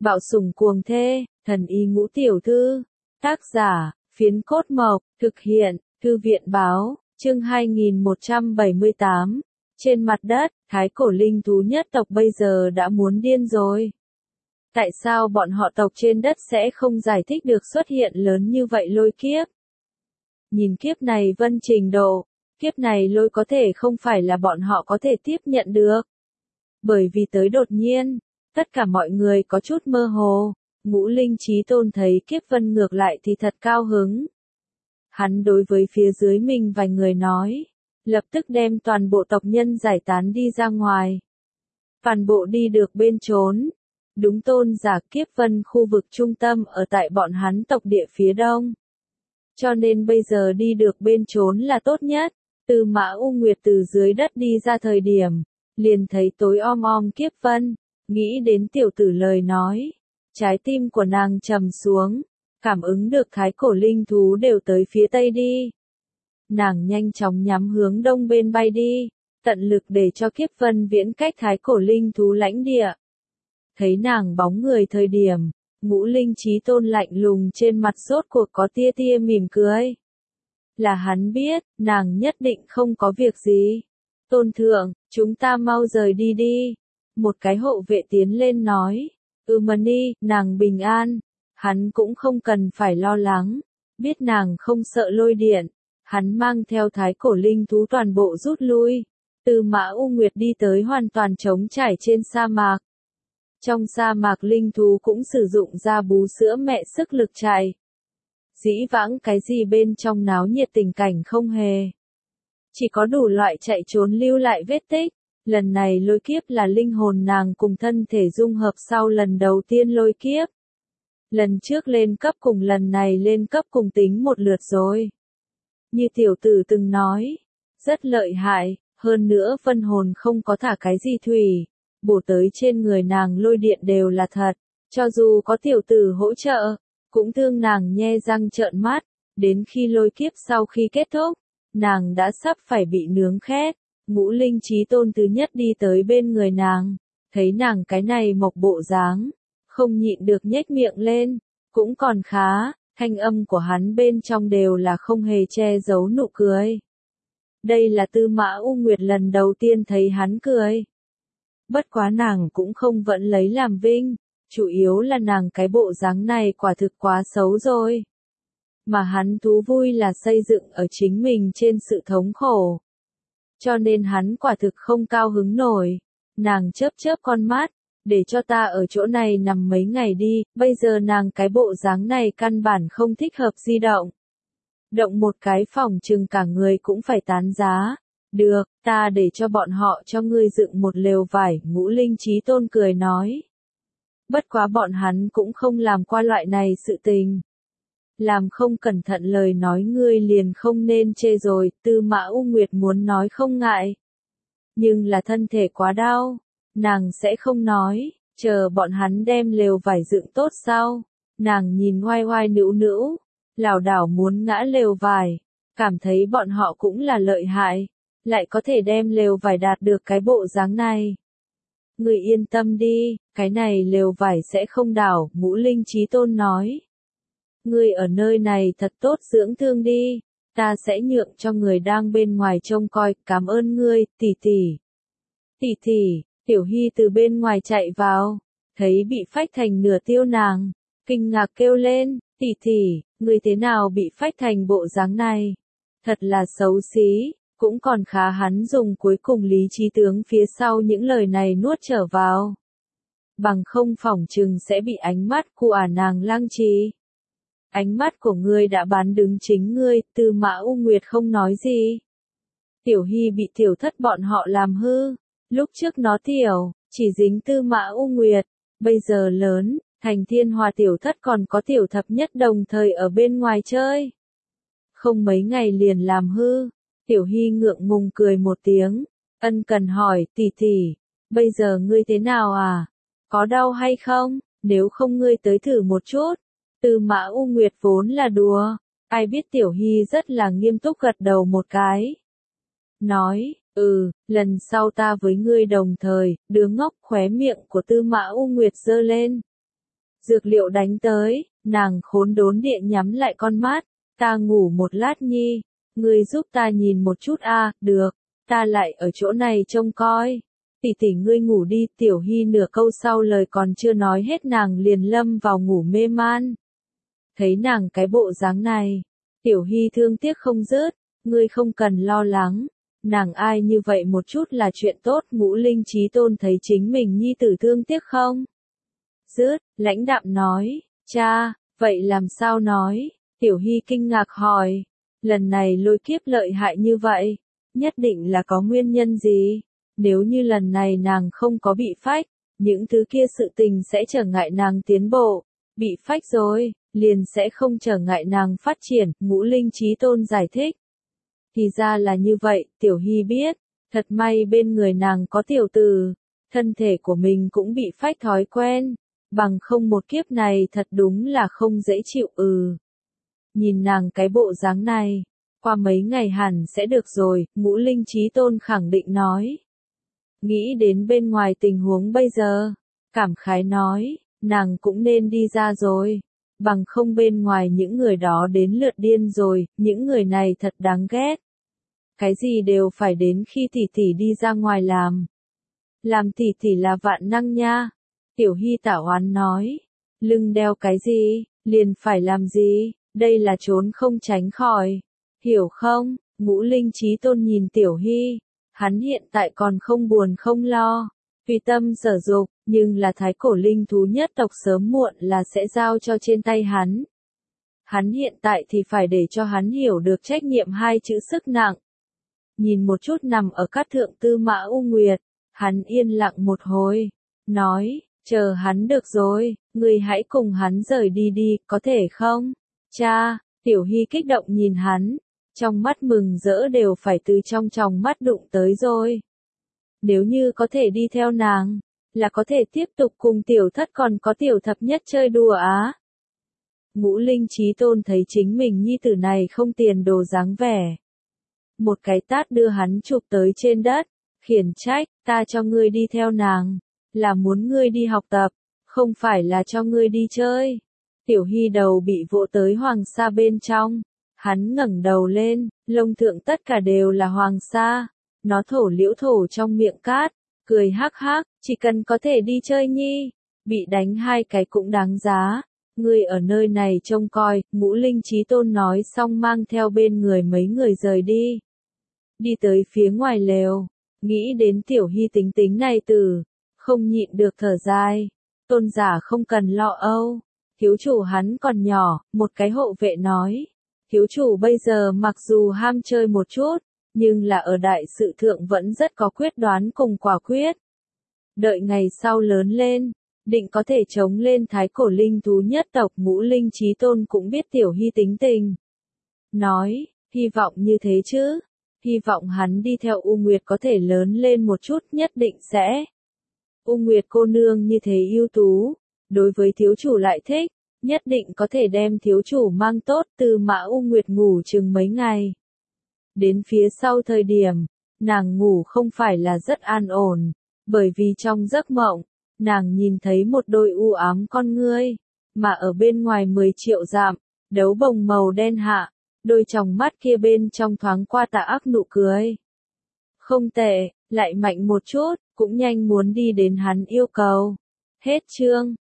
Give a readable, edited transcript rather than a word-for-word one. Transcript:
Bạo sủng cuồng thê, thần y ngũ tiểu thư. Tác giả, Phiến Cốt Mộc, thực hiện, Thư viện báo, chương 2178. Trên mặt đất, thái cổ linh thú nhất tộc bây giờ đã muốn điên rồi. Tại sao bọn họ tộc trên đất sẽ không giải thích được xuất hiện lớn như vậy lôi kiếp? Nhìn kiếp này vân trình độ, kiếp này lôi có thể không phải là bọn họ có thể tiếp nhận được. Bởi vì tới đột nhiên, tất cả mọi người có chút mơ hồ, Ngũ Linh Chí Tôn thấy kiếp vân ngược lại thì thật cao hứng. Hắn đối với phía dưới mình vài người nói, lập tức đem toàn bộ tộc nhân giải tán đi ra ngoài. Toàn bộ đi được bên trốn. Đúng tôn giả kiếp vân khu vực trung tâm ở tại bọn hắn tộc địa phía đông. Cho nên bây giờ đi được bên trốn là tốt nhất. Từ Mã U Nguyệt từ dưới đất đi ra thời điểm, liền thấy tối om om kiếp vân, nghĩ đến tiểu tử lời nói. Trái tim của nàng trầm xuống, cảm ứng được thái cổ linh thú đều tới phía tây đi. Nàng nhanh chóng nhắm hướng đông bên bay đi, tận lực để cho kiếp vân viễn cách thái cổ linh thú lãnh địa. Thấy nàng bóng người thời điểm, Ngũ Linh Chí Tôn lạnh lùng trên mặt rốt cuộc có tia tia mỉm cười. Là hắn biết, nàng nhất định không có việc gì. Tôn thượng, chúng ta mau rời đi đi. Một cái hộ vệ tiến lên nói. Mani, nàng bình an. Hắn cũng không cần phải lo lắng. Biết nàng không sợ lôi điện. Hắn mang theo thái cổ linh thú toàn bộ rút lui. Từ Mã U Nguyệt đi tới hoàn toàn trống trải trên sa mạc. Trong sa mạc linh thú cũng sử dụng ra bú sữa mẹ sức lực chạy. Dĩ vãng cái gì bên trong náo nhiệt tình cảnh không hề. Chỉ có đủ loại chạy trốn lưu lại vết tích. Lần này lôi kiếp là linh hồn nàng cùng thân thể dung hợp sau lần đầu tiên lôi kiếp. Lần trước lên cấp cùng lần này lên cấp cùng tính một lượt rồi. Như tiểu tử từng nói, rất lợi hại, hơn nữa phân hồn không có thả cái gì thủy. Bổ tới trên người nàng lôi điện đều là thật, cho dù có tiểu tử hỗ trợ, cũng thương nàng nhe răng trợn mắt, đến khi lôi kiếp sau khi kết thúc, nàng đã sắp phải bị nướng khét. Ngũ Linh Chí Tôn thứ nhất đi tới bên người nàng, thấy nàng cái này mộc bộ dáng, không nhịn được nhếch miệng lên, cũng còn khá, thanh âm của hắn bên trong đều là không hề che giấu nụ cười. Đây là Tư Mã U Nguyệt lần đầu tiên thấy hắn cười. Bất quá nàng cũng không vẫn lấy làm vinh, chủ yếu là nàng cái bộ dáng này quả thực quá xấu rồi. Mà hắn thú vui là xây dựng ở chính mình trên sự thống khổ. Cho nên hắn quả thực không cao hứng nổi. Nàng chớp chớp con mắt, để cho ta ở chỗ này nằm mấy ngày đi, bây giờ nàng cái bộ dáng này căn bản không thích hợp di động. Động một cái phòng chừng cả người cũng phải tán giá. Được, ta để cho bọn họ cho ngươi dựng một lều vải, Ngũ Linh Chí Tôn cười nói. Bất quá bọn hắn cũng không làm qua loại này sự tình. Làm không cẩn thận lời nói ngươi liền không nên chê rồi, Tư Mã U Nguyệt muốn nói không ngại. Nhưng là thân thể quá đau, nàng sẽ không nói, chờ bọn hắn đem lều vải dựng tốt sau. Nàng nhìn ngoai ngoai nữu nữu, lảo đảo muốn ngã lều vải, cảm thấy bọn họ cũng là lợi hại. Lại có thể đem lều vải đạt được cái bộ dáng này. Người yên tâm đi, cái này lều vải sẽ không đảo, Ngũ Linh Chí Tôn nói. Người ở nơi này thật tốt dưỡng thương đi, ta sẽ nhượng cho người đang bên ngoài trông coi, cảm ơn ngươi, tỷ tỷ. Tỷ tỷ, Tiểu Hy từ bên ngoài chạy vào, thấy bị phách thành nửa tiêu nàng, kinh ngạc kêu lên, tỷ tỷ, người thế nào bị phách thành bộ dáng này? Thật là xấu xí. Cũng còn khá hắn dùng cuối cùng lý trí tướng phía sau những lời này nuốt trở vào. Bằng không phỏng chừng sẽ bị ánh mắt của nàng lăng trì. Ánh mắt của ngươi đã bán đứng chính ngươi, Tư Mã U Nguyệt không nói gì. Tiểu Hy bị tiểu thất bọn họ làm hư. Lúc trước nó tiểu, chỉ dính Tư Mã U Nguyệt. Bây giờ lớn, thành Thiên Hòa tiểu thất còn có tiểu thập nhất đồng thời ở bên ngoài chơi. Không mấy ngày liền làm hư. Tiểu Hy ngượng ngùng cười một tiếng, ân cần hỏi, tỷ tỷ, bây giờ ngươi thế nào à? Có đau hay không? Nếu không ngươi tới thử một chút. Tư Mã U Nguyệt vốn là đùa, ai biết Tiểu Hy rất là nghiêm túc gật đầu một cái. Nói, lần sau ta với ngươi đồng thời, đứa ngốc khóe miệng của Tư Mã U Nguyệt giơ lên. Dược liệu đánh tới, nàng khốn đốn địa nhắm lại con mắt, ta ngủ một lát nhi, ngươi giúp ta nhìn một chút a, được, ta lại ở chỗ này trông coi. Tỷ tỷ ngươi ngủ đi, Tiểu Hy nửa câu sau lời còn chưa nói hết nàng liền lâm vào ngủ mê man. Thấy nàng cái bộ dáng này, Tiểu Hy thương tiếc không dứt, ngươi không cần lo lắng, nàng ai như vậy một chút là chuyện tốt. Ngũ Linh Chí Tôn thấy chính mình nhi tử thương tiếc không dứt, lãnh đạm nói, cha, vậy làm sao nói? Tiểu Hy kinh ngạc hỏi, lần này lôi kiếp lợi hại như vậy, nhất định là có nguyên nhân gì? Nếu như lần này nàng không có bị phách, những thứ kia sự tình sẽ trở ngại nàng tiến bộ, bị phách rồi, liền sẽ không trở ngại nàng phát triển. Ngũ Linh Chí Tôn giải thích. Thì ra là như vậy, Tiểu Hy biết, thật may bên người nàng có tiểu tử, thân thể của mình cũng bị phách thói quen, bằng không một kiếp này thật đúng là không dễ chịu. Nhìn nàng cái bộ dáng này, qua mấy ngày hẳn sẽ được rồi, Ngũ Linh Chí Tôn khẳng định nói. Nghĩ đến bên ngoài tình huống bây giờ, cảm khái nói, nàng cũng nên đi ra rồi, bằng không bên ngoài những người đó đến lượt điên rồi, những người này thật đáng ghét. Cái gì đều phải đến khi tỷ tỷ đi ra ngoài làm tỷ tỷ là vạn năng nha. Tiểu Hy tả oán nói, lưng đeo cái gì, liền phải làm gì, đây là trốn không tránh khỏi, hiểu không? Ngũ Linh Chí Tôn nhìn Tiểu Hy, hắn hiện tại còn không buồn không lo, tùy tâm sở dục, nhưng là thái cổ linh thú nhất tộc sớm muộn là sẽ giao cho trên tay hắn. Hắn hiện tại thì phải để cho hắn hiểu được trách nhiệm hai chữ sức nặng. Nhìn một chút nằm ở cát thượng Tư Mã U Nguyệt, hắn yên lặng một hồi, nói, chờ hắn được rồi, ngươi hãy cùng hắn rời đi đi, có thể không? Cha, Tiểu Hy kích động nhìn hắn, trong mắt mừng rỡ đều phải từ trong tròng mắt đụng tới rồi. Nếu như có thể đi theo nàng, là có thể tiếp tục cùng tiểu thất còn có tiểu thập nhất chơi đùa á. Ngũ Linh Chí Tôn thấy chính mình nhi tử này không tiền đồ dáng vẻ. Một cái tát đưa hắn chụp tới trên đất, khiển trách, ta cho ngươi đi theo nàng, là muốn ngươi đi học tập, không phải là cho ngươi đi chơi. Tiểu Hy đầu bị vỗ tới hoàng sa bên trong, hắn ngẩng đầu lên, lông thượng tất cả đều là hoàng sa, nó thổ liễu thổ trong miệng cát, cười hắc hắc, chỉ cần có thể đi chơi nhi, bị đánh hai cái cũng đáng giá. Ngươi ở nơi này trông coi, Ngũ Linh Chí Tôn nói xong mang theo bên người mấy người rời đi. Đi tới phía ngoài lều, nghĩ đến Tiểu Hy tính tính này không nhịn được thở dài. Tôn giả không cần lo âu, thiếu chủ hắn còn nhỏ, một cái hộ vệ nói. Thiếu chủ bây giờ mặc dù ham chơi một chút, nhưng là ở đại sự thượng vẫn rất có quyết đoán cùng quả quyết. Đợi ngày sau lớn lên, định có thể chống lên thái cổ linh thú nhất tộc. Ngũ Linh Chí Tôn cũng biết Tiểu Hy tính tình. Nói, hy vọng như thế chứ, hy vọng hắn đi theo U Nguyệt có thể lớn lên một chút, nhất định sẽ. U Nguyệt cô nương như thế ưu tú, đối với thiếu chủ lại thích, nhất định có thể đem thiếu chủ mang tốt. Tư Mã U Nguyệt ngủ chừng mấy ngày. Đến phía sau thời điểm, nàng ngủ không phải là rất an ổn, bởi vì trong giấc mộng, nàng nhìn thấy một đôi u ám con ngươi, mà ở bên ngoài 10 triệu dặm, đấu bồng màu đen hạ, đôi tròng mắt kia bên trong thoáng qua tà ác nụ cười. Không tệ, lại mạnh một chút, cũng nhanh muốn đi đến hắn yêu cầu. Hết chương.